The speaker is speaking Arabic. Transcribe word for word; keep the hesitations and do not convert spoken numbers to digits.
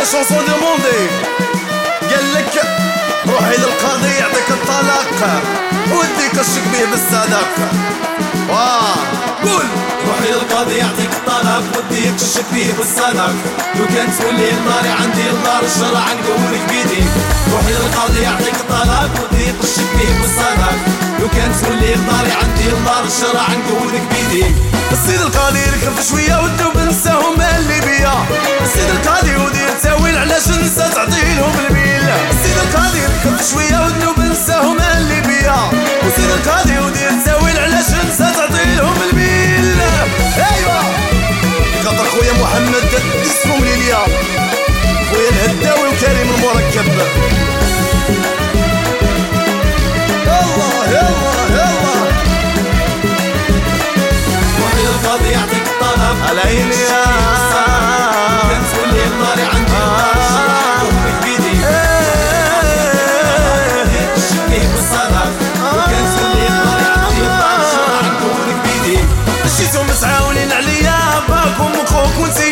شونسون دوموندي قالك روحي للقاضي يعطيك الطلاق وديك الشك بيه بالصدق. واه قول روحي للقاضي يعطيك الطلاق وديك الشك بيه بالصدق. لو كان تولي ناري عندي النار الشرع نقولك بيديك. روحي للقاضي يعطيك الطلاق وديك الشك بيه بالصدق. لو كان تولي ناري عندي النار الشرع نقولك بيديك. السيد القاضي ركب شويه ودوب نساهم اللي بيا. السيد القاضي ودير تاويل علاش نسى تعطيلهم البيل. السيد القاضي ركب شويه ودوب نساهم اللي بيا. السيد القاضي ودير تاويل علاش نسى تعطيلهم البيل. ايوا خاطر خويا محمد اسمهم ليليا خويا الهداوي وكريم المركب. يلا يلا يلا روحي للقاضي يعطيك الطلاق على عيني يا كان تولي ناري عندي النار الشرع نقولك بيديك. الشك بيه بالصدق. لو كان تولي ناري عندي النار الشرع نقولك بيديك. مشيتو متعاونين عليا باكم وخوك وانت